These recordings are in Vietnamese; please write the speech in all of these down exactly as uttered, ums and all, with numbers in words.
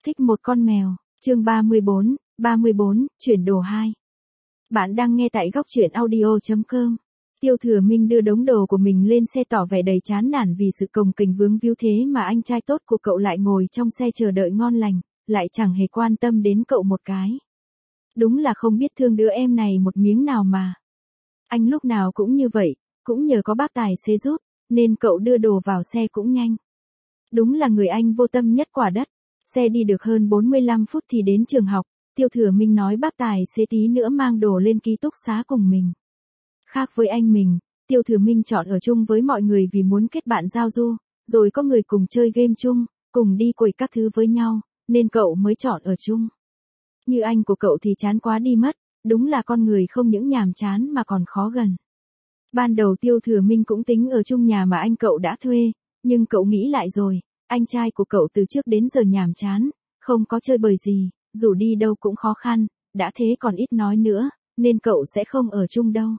Thích một con mèo, chương ba mươi bốn, ba mươi bốn, chuyển đồ hai. Bạn đang nghe tại góc truyện audio chấm com. Tiêu Thừa Minh đưa đống đồ của mình lên xe tỏ vẻ đầy chán nản vì sự cồng kềnh vướng víu thế mà anh trai tốt của cậu lại ngồi trong xe chờ đợi ngon lành, lại chẳng hề quan tâm đến cậu một cái. Đúng là không biết thương đứa em này một miếng nào mà. Anh lúc nào cũng như vậy, cũng nhờ có bác tài xế giúp, nên cậu đưa đồ vào xe cũng nhanh. Đúng là người anh vô tâm nhất quả đất. Xe đi được hơn bốn mươi lăm phút thì đến trường học, Tiêu Thừa Minh nói bác tài xế tí nữa mang đồ lên ký túc xá cùng mình. Khác với anh mình, Tiêu Thừa Minh chọn ở chung với mọi người vì muốn kết bạn giao du, rồi có người cùng chơi game chung, cùng đi quẩy các thứ với nhau, nên cậu mới chọn ở chung. Như anh của cậu thì chán quá đi mất, đúng là con người không những nhàm chán mà còn khó gần. Ban đầu Tiêu Thừa Minh cũng tính ở chung nhà mà anh cậu đã thuê, nhưng cậu nghĩ lại rồi. Anh trai của cậu từ trước đến giờ nhàm chán, không có chơi bời gì, dù đi đâu cũng khó khăn, đã thế còn ít nói nữa, nên cậu sẽ không ở chung đâu.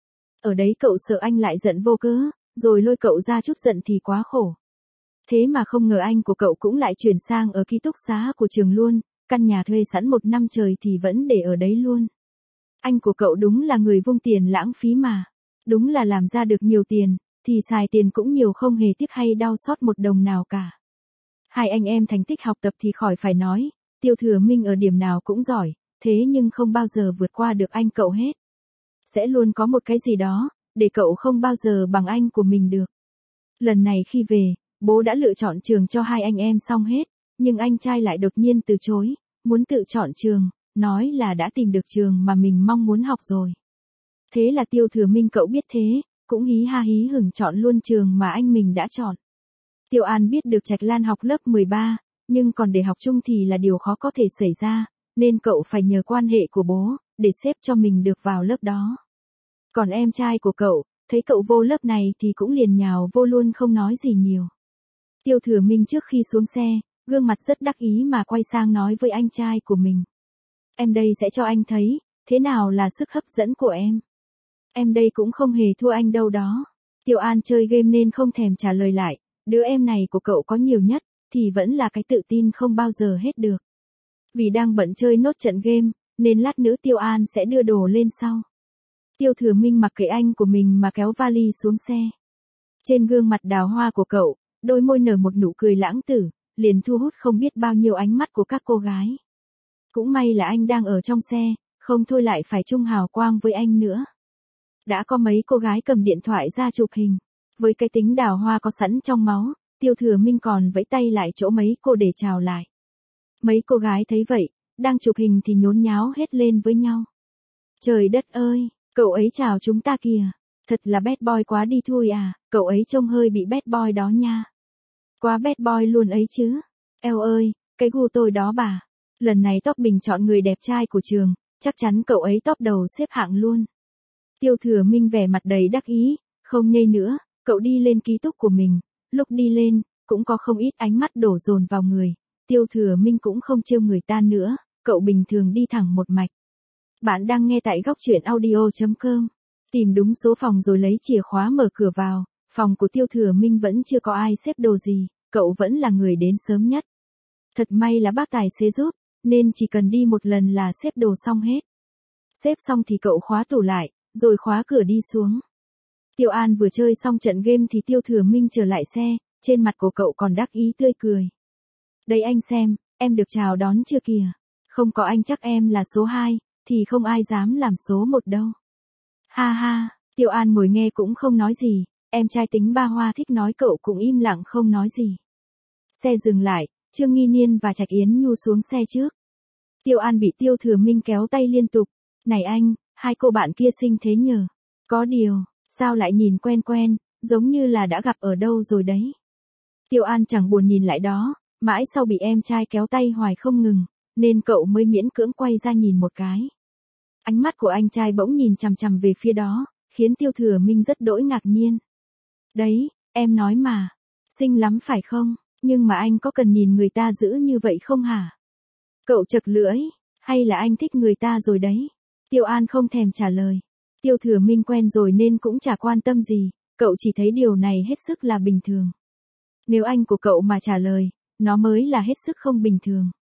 Ở đấy cậu sợ anh lại giận vô cớ, rồi lôi cậu ra chút giận thì quá khổ. Thế mà không ngờ anh của cậu cũng lại chuyển sang ở ký túc xá của trường luôn, căn nhà thuê sẵn một năm trời thì vẫn để ở đấy luôn. Anh của cậu đúng là người vung tiền lãng phí mà, đúng là làm ra được nhiều tiền, thì xài tiền cũng nhiều không hề tiếc hay đau xót một đồng nào cả. Hai anh em thành tích học tập thì khỏi phải nói, Tiêu Thừa Minh ở điểm nào cũng giỏi, thế nhưng không bao giờ vượt qua được anh cậu hết. Sẽ luôn có một cái gì đó, để cậu không bao giờ bằng anh của mình được. Lần này khi về, bố đã lựa chọn trường cho hai anh em xong hết, nhưng anh trai lại đột nhiên từ chối, muốn tự chọn trường, nói là đã tìm được trường mà mình mong muốn học rồi. Thế là Tiêu Thừa Minh cậu biết thế, cũng hí ha hí hửng chọn luôn trường mà anh mình đã chọn. Tiêu An biết được Trạch Lan học lớp mười ba, nhưng còn để học chung thì là điều khó có thể xảy ra, nên cậu phải nhờ quan hệ của bố, để xếp cho mình được vào lớp đó. Còn em trai của cậu, thấy cậu vô lớp này thì cũng liền nhào vô luôn không nói gì nhiều. Tiêu Thừa Minh trước khi xuống xe, gương mặt rất đắc ý mà quay sang nói với anh trai của mình. Em đây sẽ cho anh thấy, thế nào là sức hấp dẫn của em. Em đây cũng không hề thua anh đâu đó. Tiêu An chơi game nên không thèm trả lời lại. Đứa em này của cậu có nhiều nhất, thì vẫn là cái tự tin không bao giờ hết được. Vì đang bận chơi nốt trận game, nên lát nữa Tiêu An sẽ đưa đồ lên sau. Tiêu Thừa Minh mặc kệ anh của mình mà kéo vali xuống xe. Trên gương mặt đào hoa của cậu, đôi môi nở một nụ cười lãng tử, liền thu hút không biết bao nhiêu ánh mắt của các cô gái. Cũng may là anh đang ở trong xe, không thôi lại phải chung hào quang với anh nữa. Đã có mấy cô gái cầm điện thoại ra chụp hình. Với cái tính đào hoa có sẵn trong máu, Tiêu Thừa Minh còn vẫy tay lại chỗ mấy cô để chào lại. Mấy cô gái thấy vậy, đang chụp hình thì nhốn nháo hết lên với nhau. Trời đất ơi, cậu ấy chào chúng ta kìa, thật là bad boy quá đi thôi à, cậu ấy trông hơi bị bad boy đó nha. Quá bad boy luôn ấy chứ, eo ơi, cái gu tôi đó bà. Lần này top bình chọn người đẹp trai của trường, chắc chắn cậu ấy top đầu xếp hạng luôn. Tiêu Thừa Minh vẻ mặt đầy đắc ý, không nhây nữa. Cậu đi lên ký túc của mình, lúc đi lên, cũng có không ít ánh mắt đổ dồn vào người, Tiêu Thừa Minh cũng không trêu người ta nữa, cậu bình thường đi thẳng một mạch. Bạn đang nghe tại góc truyện audio chấm com, tìm đúng số phòng rồi lấy chìa khóa mở cửa vào, phòng của Tiêu Thừa Minh vẫn chưa có ai xếp đồ gì, cậu vẫn là người đến sớm nhất. Thật may là bác tài xế giúp, nên chỉ cần đi một lần là xếp đồ xong hết. Xếp xong thì cậu khóa tủ lại, rồi khóa cửa đi xuống. Tiêu An vừa chơi xong trận game thì Tiêu Thừa Minh trở lại xe, trên mặt của cậu còn đắc ý tươi cười. Đây anh xem, em được chào đón chưa kìa, không có anh chắc em là số hai, thì không ai dám làm số một đâu. Ha ha, Tiêu An ngồi nghe cũng không nói gì, em trai tính ba hoa thích nói cậu cũng im lặng không nói gì. Xe dừng lại, Trương Nghi Niên và Trạch Yến Nhu xuống xe trước. Tiêu An bị Tiêu Thừa Minh kéo tay liên tục, này anh, hai cô bạn kia xinh thế nhờ, có điều... Sao lại nhìn quen quen, giống như là đã gặp ở đâu rồi đấy. Tiêu An chẳng buồn nhìn lại đó, mãi sau bị em trai kéo tay hoài không ngừng, nên cậu mới miễn cưỡng quay ra nhìn một cái. Ánh mắt của anh trai bỗng nhìn chằm chằm về phía đó, khiến Tiêu Thừa Minh rất đỗi ngạc nhiên. Đấy, em nói mà, xinh lắm phải không, nhưng mà anh có cần nhìn người ta giữ như vậy không hả? Cậu chật lưỡi, hay là anh thích người ta rồi đấy? Tiêu An không thèm trả lời. Tiêu Thừa Minh quen rồi nên cũng chả quan tâm gì, cậu chỉ thấy điều này hết sức là bình thường. Nếu anh của cậu mà trả lời, nó mới là hết sức không bình thường.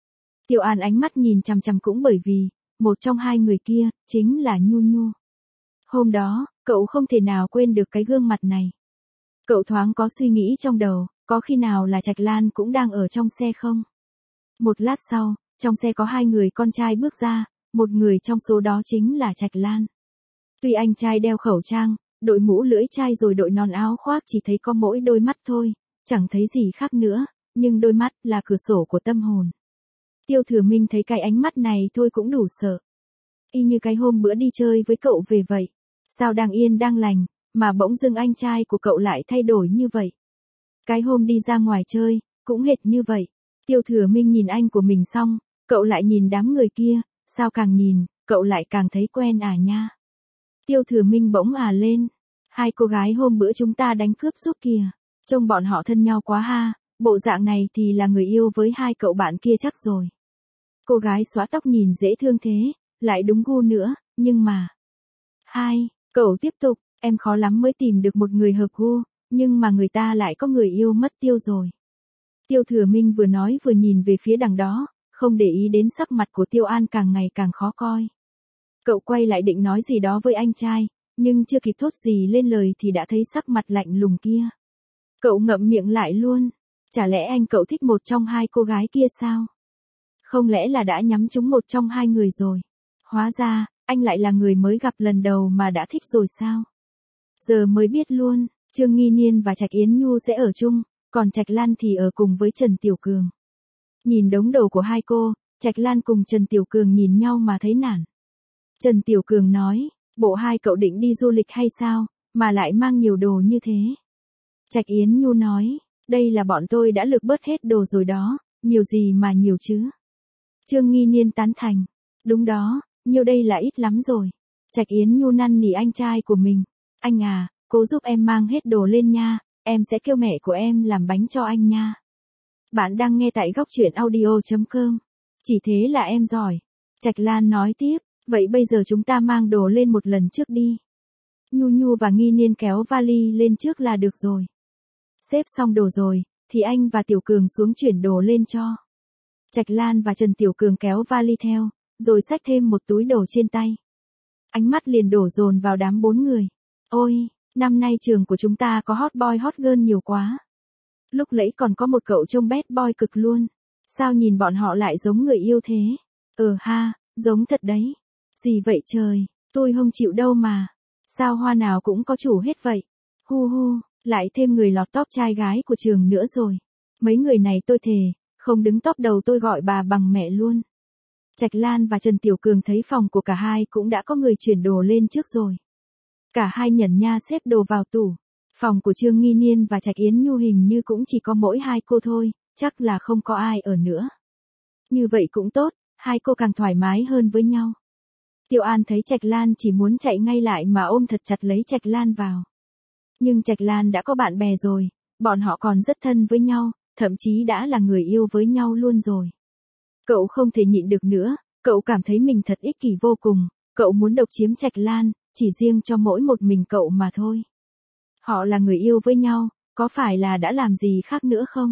Tiêu An ánh mắt nhìn chằm chằm cũng bởi vì, một trong hai người kia, chính là Nhu Nhu. Hôm đó, cậu không thể nào quên được cái gương mặt này. Cậu thoáng có suy nghĩ trong đầu, có khi nào là Trạch Lan cũng đang ở trong xe không? Một lát sau, trong xe có hai người con trai bước ra, một người trong số đó chính là Trạch Lan. Tuy anh trai đeo khẩu trang, đội mũ lưỡi chai rồi đội nón áo khoác chỉ thấy có mỗi đôi mắt thôi, chẳng thấy gì khác nữa, nhưng đôi mắt là cửa sổ của tâm hồn. Tiêu Thừa Minh thấy cái ánh mắt này thôi cũng đủ sợ. Y như cái hôm bữa đi chơi với cậu về vậy. Sao đang yên đang lành, mà bỗng dưng anh trai của cậu lại thay đổi như vậy. Cái hôm đi ra ngoài chơi, cũng hệt như vậy. Tiêu Thừa Minh nhìn anh của mình xong, cậu lại nhìn đám người kia, sao càng nhìn, cậu lại càng thấy quen à nha. Tiêu Thừa Minh bỗng à lên. Hai cô gái hôm bữa chúng ta đánh cướp giúp kìa. Trông bọn họ thân nhau quá ha, bộ dạng này thì là người yêu với hai cậu bạn kia chắc rồi. Cô gái xóa tóc nhìn dễ thương thế, lại đúng gu nữa, nhưng mà... Hai, cậu tiếp tục, em khó lắm mới tìm được một người hợp gu, nhưng mà người ta lại có người yêu mất tiêu rồi. Tiêu Thừa Minh vừa nói vừa nhìn về phía đằng đó, không để ý đến sắc mặt của Tiêu An càng ngày càng khó coi. Cậu quay lại định nói gì đó với anh trai, nhưng chưa kịp thốt gì lên lời thì đã thấy sắc mặt lạnh lùng kia. Cậu ngậm miệng lại luôn, chả lẽ anh cậu thích một trong hai cô gái kia sao? Không lẽ là đã nhắm trúng một trong hai người rồi? Hóa ra, anh lại là người mới gặp lần đầu mà đã thích rồi sao? Giờ mới biết luôn, Trương Nghi Niên và Trạch Yến Nhu sẽ ở chung, còn Trạch Lan thì ở cùng với Trần Tiểu Cường. Nhìn đống đồ của hai cô, Trạch Lan cùng Trần Tiểu Cường nhìn nhau mà thấy nản. Trần Tiểu Cường nói, bộ hai cậu định đi du lịch hay sao, mà lại mang nhiều đồ như thế? Trạch Yến Nhu nói, đây là bọn tôi đã lược bớt hết đồ rồi đó, nhiều gì mà nhiều chứ. Trương Nghi Niên tán thành, đúng đó, nhiều đây là ít lắm rồi. Trạch Yến Nhu năn nỉ anh trai của mình, anh à, cố giúp em mang hết đồ lên nha, em sẽ kêu mẹ của em làm bánh cho anh nha. Bạn đang nghe tại góc truyện audio chấm com. Chỉ thế là em giỏi. Trạch Lan nói tiếp, vậy bây giờ chúng ta mang đồ lên một lần trước đi. Nhu Nhu và Nghi Niên kéo vali lên trước là được rồi. Xếp xong đồ rồi, thì anh và Tiểu Cường xuống chuyển đồ lên cho. Trạch Lan và Trần Tiểu Cường kéo vali theo, rồi xách thêm một túi đồ trên tay. Ánh mắt liền đổ dồn vào đám bốn người. Ôi, năm nay trường của chúng ta có hot boy hot girl nhiều quá. Lúc nãy còn có một cậu trông bad boy cực luôn. Sao nhìn bọn họ lại giống người yêu thế? Ờ ha, giống thật đấy. Gì vậy trời, tôi không chịu đâu mà. Sao hoa nào cũng có chủ hết vậy? Hu hu, lại thêm người lọt top trai gái của trường nữa rồi. Mấy người này tôi thề, không đứng top đầu tôi gọi bà bằng mẹ luôn. Trạch Lan và Trần Tiểu Cường thấy phòng của cả hai cũng đã có người chuyển đồ lên trước rồi. Cả hai nhẩn nha xếp đồ vào tủ. Phòng của Trương Nghi Niên và Trạch Yến Nhu hình như cũng chỉ có mỗi hai cô thôi, chắc là không có ai ở nữa. Như vậy cũng tốt, hai cô càng thoải mái hơn với nhau. Tiêu An thấy Trạch Lan chỉ muốn chạy ngay lại mà ôm thật chặt lấy Trạch Lan vào. Nhưng Trạch Lan đã có bạn bè rồi, bọn họ còn rất thân với nhau, thậm chí đã là người yêu với nhau luôn rồi. Cậu không thể nhịn được nữa, cậu cảm thấy mình thật ích kỷ vô cùng, cậu muốn độc chiếm Trạch Lan, chỉ riêng cho mỗi một mình cậu mà thôi. Họ là người yêu với nhau, có phải là đã làm gì khác nữa không?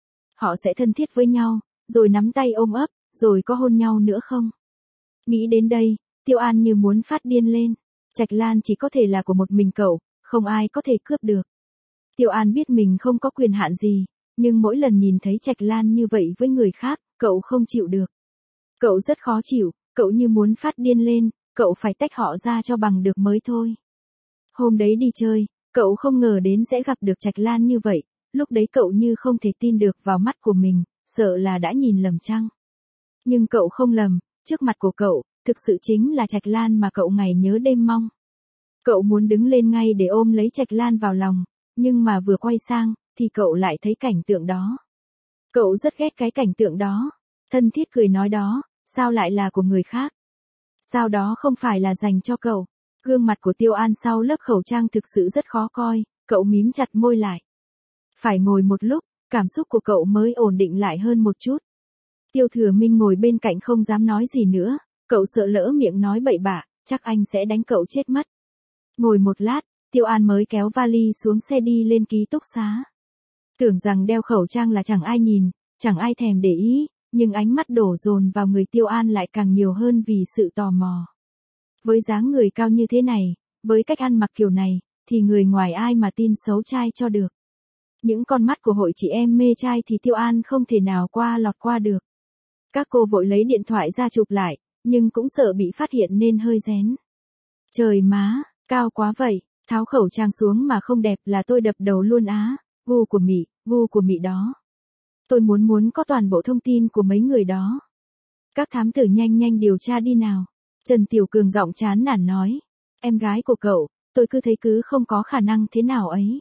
Họ sẽ thân thiết với nhau, rồi nắm tay ôm ấp, rồi có hôn nhau nữa không? Nghĩ đến đây, Tiêu An như muốn phát điên lên. Trạch Lan chỉ có thể là của một mình cậu, không ai có thể cướp được. Tiêu An biết mình không có quyền hạn gì, nhưng mỗi lần nhìn thấy Trạch Lan như vậy với người khác, cậu không chịu được. Cậu rất khó chịu, cậu như muốn phát điên lên, cậu phải tách họ ra cho bằng được mới thôi. Hôm đấy đi chơi, cậu không ngờ đến sẽ gặp được Trạch Lan như vậy, lúc đấy cậu như không thể tin được vào mắt của mình, sợ là đã nhìn lầm chăng. Nhưng cậu không lầm, trước mặt của cậu, thực sự chính là Trạch Lan mà cậu ngày nhớ đêm mong. Cậu muốn đứng lên ngay để ôm lấy Trạch Lan vào lòng, nhưng mà vừa quay sang, thì cậu lại thấy cảnh tượng đó. Cậu rất ghét cái cảnh tượng đó. Thân thiết cười nói đó, sao lại là của người khác? Sao đó không phải là dành cho cậu? Gương mặt của Tiêu An sau lớp khẩu trang thực sự rất khó coi, cậu mím chặt môi lại. Phải ngồi một lúc, cảm xúc của cậu mới ổn định lại hơn một chút. Tiêu Thừa Minh ngồi bên cạnh không dám nói gì nữa, cậu sợ lỡ miệng nói bậy bạ, chắc anh sẽ đánh cậu chết mất. Ngồi một lát, Tiêu An mới kéo vali xuống xe đi lên ký túc xá. Tưởng rằng đeo khẩu trang là chẳng ai nhìn, chẳng ai thèm để ý, nhưng ánh mắt đổ dồn vào người Tiêu An lại càng nhiều hơn vì sự tò mò. Với dáng người cao như thế này, với cách ăn mặc kiểu này, thì người ngoài ai mà tin xấu trai cho được. Những con mắt của hội chị em mê trai thì Tiêu An không thể nào qua lọt qua được. Các cô vội lấy điện thoại ra chụp lại, nhưng cũng sợ bị phát hiện nên hơi rén. Trời má, cao quá vậy, tháo khẩu trang xuống mà không đẹp là tôi đập đầu luôn á, gu của Mị, gu của Mị đó. Tôi muốn muốn có toàn bộ thông tin của mấy người đó. Các thám tử nhanh nhanh điều tra đi nào. Trần Tiểu Cường giọng chán nản nói. Em gái của cậu, tôi cứ thấy cứ không có khả năng thế nào ấy.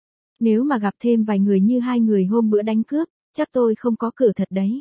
Nếu mà gặp thêm vài người như hai người hôm bữa đánh cướp, chắc tôi không có cửa thật đấy.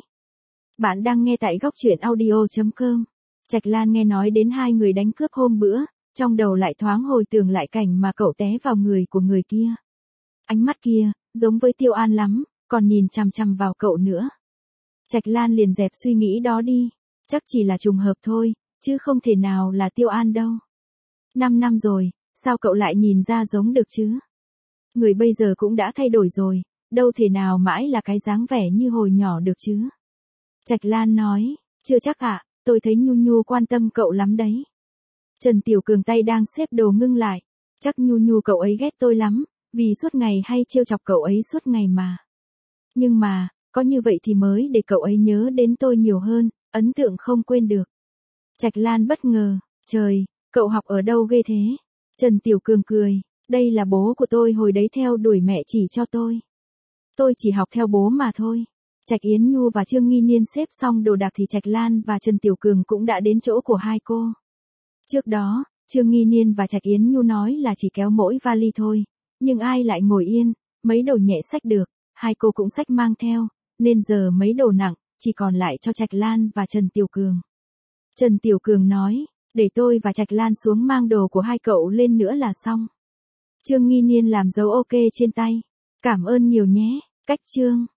Bạn đang nghe tại góc truyện audio chấm com. Trạch Lan nghe nói đến hai người đánh cướp hôm bữa, trong đầu lại thoáng hồi tưởng lại cảnh mà cậu té vào người của người kia. Ánh mắt kia, giống với Tiêu An lắm, còn nhìn chằm chằm vào cậu nữa. Trạch Lan liền dẹp suy nghĩ đó đi, chắc chỉ là trùng hợp thôi, chứ không thể nào là Tiêu An đâu. Năm năm rồi, sao cậu lại nhìn ra giống được chứ? Người bây giờ cũng đã thay đổi rồi, đâu thể nào mãi là cái dáng vẻ như hồi nhỏ được chứ. Trạch Lan nói, chưa chắc ạ, tôi thấy Nhu Nhu quan tâm cậu lắm đấy. Trần Tiểu Cường tay đang xếp đồ ngưng lại, chắc Nhu Nhu cậu ấy ghét tôi lắm, vì suốt ngày hay trêu chọc cậu ấy suốt ngày mà. Nhưng mà, có như vậy thì mới để cậu ấy nhớ đến tôi nhiều hơn, ấn tượng không quên được. Trạch Lan bất ngờ, trời, cậu học ở đâu ghê thế? Trần Tiểu Cường cười, đây là bố của tôi hồi đấy theo đuổi mẹ chỉ cho tôi. Tôi chỉ học theo bố mà thôi. Trạch Yến Nhu và Trương Nghi Niên xếp xong đồ đạc thì Trạch Lan và Trần Tiểu Cường cũng đã đến chỗ của hai cô. Trước đó, Trương Nghi Niên và Trạch Yến Nhu nói là chỉ kéo mỗi vali thôi, nhưng ai lại ngồi yên, mấy đồ nhẹ xách được, hai cô cũng xách mang theo, nên giờ mấy đồ nặng, chỉ còn lại cho Trạch Lan và Trần Tiểu Cường. Trần Tiểu Cường nói, để tôi và Trạch Lan xuống mang đồ của hai cậu lên nữa là xong. Trương Nghi Niên làm dấu ok trên tay. Cảm ơn nhiều nhé, cách Trương.